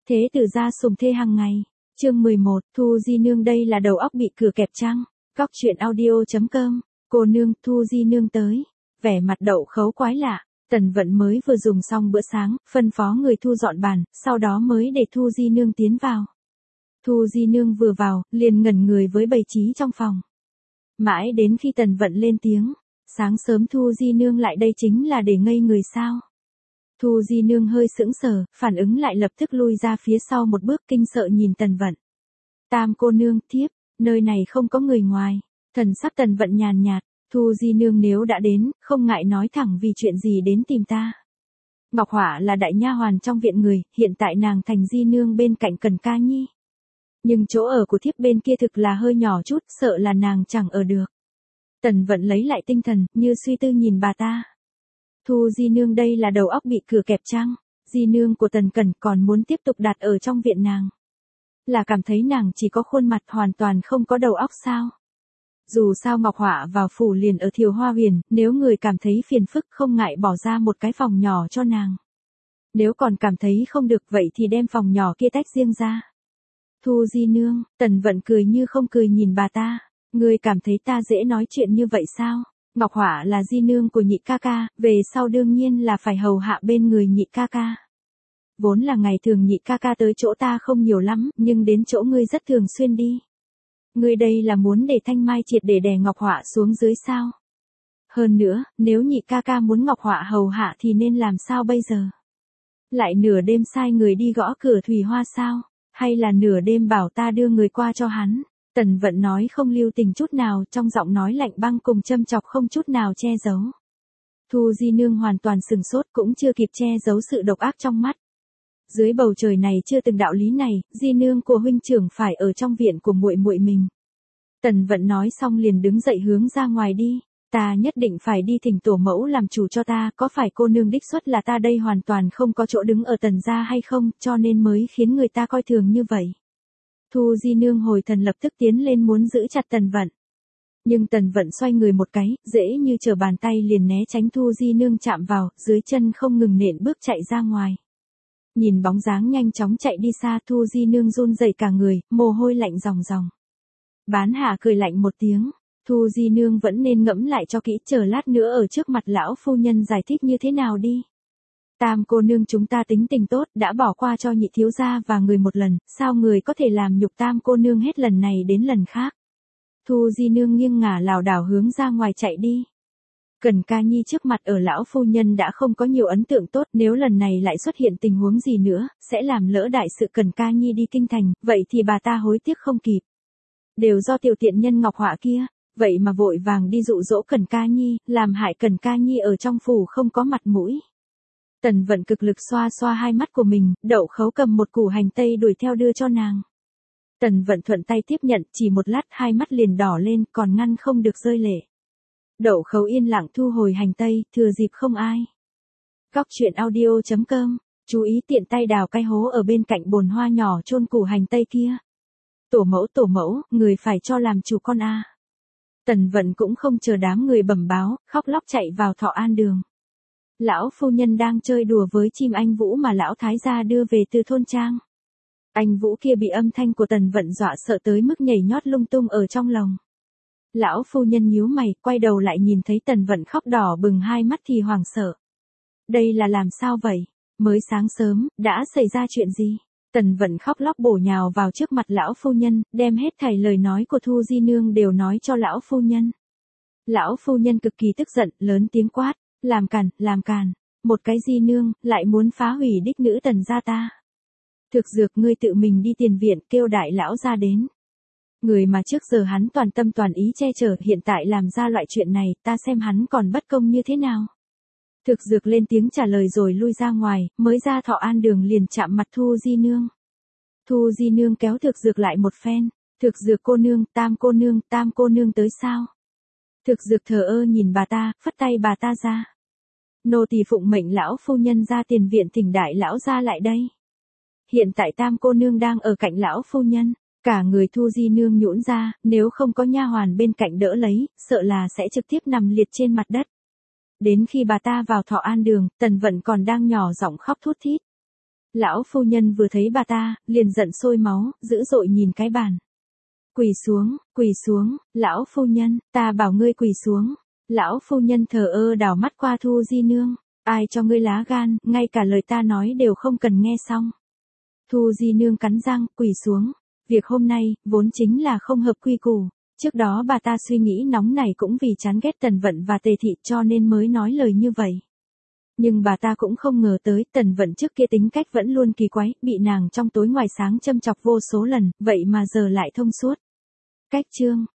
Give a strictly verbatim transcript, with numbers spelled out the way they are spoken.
Thế tử gia sùng thê hàng ngày. Chương mười một, Thu Di nương đây là đầu óc bị cửa kẹp chăng? Góc truyện audio chấm com. Cô nương, Thu Di nương tới. Vẻ mặt Đậu Khấu quái lạ. Tần Vận mới vừa dùng xong bữa sáng, phân phó người thu dọn bàn, sau đó mới để Thu Di nương tiến vào. Thu Di nương vừa vào, liền ngẩn người với bày trí trong phòng. Mãi đến khi Tần Vận lên tiếng, sáng sớm Thu Di nương lại đây chính là để ngây người sao? Thu Di nương hơi sững sờ, phản ứng lại lập tức lui ra phía sau một bước kinh sợ nhìn Tần Vận. Tam cô nương, thiếp, nơi này không có người ngoài. Thần sắc Tần Vận nhàn nhạt, Thu Di nương nếu đã đến, không ngại nói thẳng vì chuyện gì đến tìm ta. Ngọc Họa là đại nha hoàn trong viện người, hiện tại nàng thành Di nương bên cạnh Cần Ca Nhi. Nhưng chỗ ở của thiếp bên kia thực là hơi nhỏ chút, sợ là nàng chẳng ở được. Tần Vận lấy lại tinh thần, như suy tư nhìn bà ta. Thu Di nương đây là đầu óc bị cửa kẹp chăng? Di nương của Tần Cẩn còn muốn tiếp tục đặt ở trong viện nàng. Là cảm thấy nàng chỉ có khuôn mặt hoàn toàn không có đầu óc sao? Dù sao Ngọc Họa vào phủ liền ở Thiều Hoa Huyền, nếu người cảm thấy phiền phức không ngại bỏ ra một cái phòng nhỏ cho nàng. Nếu còn cảm thấy không được vậy thì đem phòng nhỏ kia tách riêng ra. Thu Di nương, Tần Vận cười như không cười nhìn bà ta. Người cảm thấy ta dễ nói chuyện như vậy sao? Ngọc Họa là Di nương của nhị ca ca, về sau đương nhiên là phải hầu hạ bên người nhị ca ca. Vốn là ngày thường nhị ca ca tới chỗ ta không nhiều lắm, nhưng đến chỗ ngươi rất thường xuyên đi. Ngươi đây là muốn để Thanh Mai triệt để đè Ngọc Họa xuống dưới sao? Hơn nữa, nếu nhị ca ca muốn Ngọc Họa hầu hạ thì nên làm sao bây giờ? Lại nửa đêm sai người đi gõ cửa Thủy Hoa sao? Hay là nửa đêm bảo ta đưa người qua cho hắn? Tần Vận nói không lưu tình chút nào, trong giọng nói lạnh băng cùng châm chọc không chút nào che giấu. Thu Di nương hoàn toàn sừng sốt, cũng chưa kịp che giấu sự độc ác trong mắt. Dưới bầu trời này chưa từng đạo lý này, Di nương của huynh trưởng phải ở trong viện của muội muội mình. Tần Vận nói xong liền đứng dậy hướng ra ngoài đi. Ta nhất định phải đi thỉnh tổ mẫu làm chủ cho ta, có phải cô nương đích xuất là ta đây hoàn toàn không có chỗ đứng ở Tần gia hay không, cho nên mới khiến người ta coi thường như vậy. Thu Di nương hồi thần lập tức tiến lên muốn giữ chặt Tần Vận. Nhưng Tần Vận xoay người một cái, dễ như trở bàn tay liền né tránh Thu Di nương chạm vào, dưới chân không ngừng nện bước chạy ra ngoài. Nhìn bóng dáng nhanh chóng chạy đi xa, Thu Di nương run rẩy cả người, mồ hôi lạnh ròng ròng. Bán Hà cười lạnh một tiếng, Thu Di nương vẫn nên ngẫm lại cho kỹ, chờ lát nữa ở trước mặt lão phu nhân giải thích như thế nào đi. Tam cô nương chúng ta tính tình tốt, đã bỏ qua cho nhị thiếu gia và người một lần, sao người có thể làm nhục tam cô nương hết lần này đến lần khác. Thu Di nương nghiêng ngả lảo đảo hướng ra ngoài chạy đi. Cần Ca Nhi trước mặt ở lão phu nhân đã không có nhiều ấn tượng tốt, nếu lần này lại xuất hiện tình huống gì nữa, sẽ làm lỡ đại sự Cần Ca Nhi đi kinh thành, vậy thì bà ta hối tiếc không kịp. Đều do tiểu tiện nhân Ngọc Họa kia, vậy mà vội vàng đi dụ dỗ Cần Ca Nhi, làm hại Cần Ca Nhi ở trong phủ không có mặt mũi. Tần Vận cực lực xoa xoa hai mắt của mình, Đậu Khấu cầm một củ hành tây đuổi theo đưa cho nàng. Tần Vận thuận tay tiếp nhận, chỉ một lát hai mắt liền đỏ lên, còn ngăn không được rơi lệ. Đậu Khấu yên lặng thu hồi hành tây, thừa dịp không ai. Góc truyện audio chấm com, chú ý tiện tay đào cái hố ở bên cạnh bồn hoa nhỏ chôn củ hành tây kia. Tổ mẫu tổ mẫu, người phải cho làm chủ con a. Tần Vận cũng không chờ đám người bẩm báo, khóc lóc chạy vào Thọ An đường. Lão phu nhân đang chơi đùa với chim anh Vũ mà lão thái gia đưa về từ thôn trang. Anh Vũ kia bị âm thanh của Tần Vận dọa sợ tới mức nhảy nhót lung tung ở trong lòng. Lão phu nhân nhíu mày, quay đầu lại nhìn thấy Tần Vận khóc đỏ bừng hai mắt thì hoảng sợ. Đây là làm sao vậy? Mới sáng sớm, đã xảy ra chuyện gì? Tần Vận khóc lóc bổ nhào vào trước mặt lão phu nhân, đem hết thảy lời nói của Thu Di nương đều nói cho lão phu nhân. Lão phu nhân cực kỳ tức giận, lớn tiếng quát, làm càn, làm càn, một cái Di nương, lại muốn phá hủy đích nữ Tần gia ta. Thực dược ngươi tự mình đi tiền viện kêu đại lão ra đến. Người mà trước giờ hắn toàn tâm toàn ý che chở hiện tại làm ra loại chuyện này, ta xem hắn còn bất công như thế nào. Thực dược lên tiếng trả lời rồi lui ra ngoài, mới ra Thọ An đường liền chạm mặt Thu Di nương. Thu Di nương kéo thực dược lại một phen, thực dược cô nương, tam cô nương, tam cô nương tới sao? Thực dược thờ ơ nhìn bà ta, phất tay bà ta ra. Nô tỳ phụng mệnh lão phu nhân ra tiền viện thỉnh đại lão ra lại đây. Hiện tại tam cô nương đang ở cạnh lão phu nhân, cả người Thu Di nương nhũn ra, nếu không có nha hoàn bên cạnh đỡ lấy, sợ là sẽ trực tiếp nằm liệt trên mặt đất. Đến khi bà ta vào Thọ An đường, Tần Vận còn đang nhỏ giọng khóc thút thít. Lão phu nhân vừa thấy bà ta, liền giận sôi máu, dữ dội nhìn cái bàn. Quỳ xuống, quỳ xuống, lão phu nhân, ta bảo ngươi quỳ xuống. Lão phu nhân thờ ơ đảo mắt qua Thu Di Nương. Ai cho ngươi lá gan, ngay cả lời ta nói đều không cần nghe xong. Thu Di Nương cắn răng, quỳ xuống. Việc hôm nay, vốn chính là không hợp quy củ. Trước đó bà ta suy nghĩ nóng này cũng vì chán ghét Tần Vận và Tề Thị cho nên mới nói lời như vậy. Nhưng bà ta cũng không ngờ tới Tần Vận trước kia tính cách vẫn luôn kỳ quái, bị nàng trong tối ngoài sáng châm chọc vô số lần, vậy mà giờ lại thông suốt. Cách chương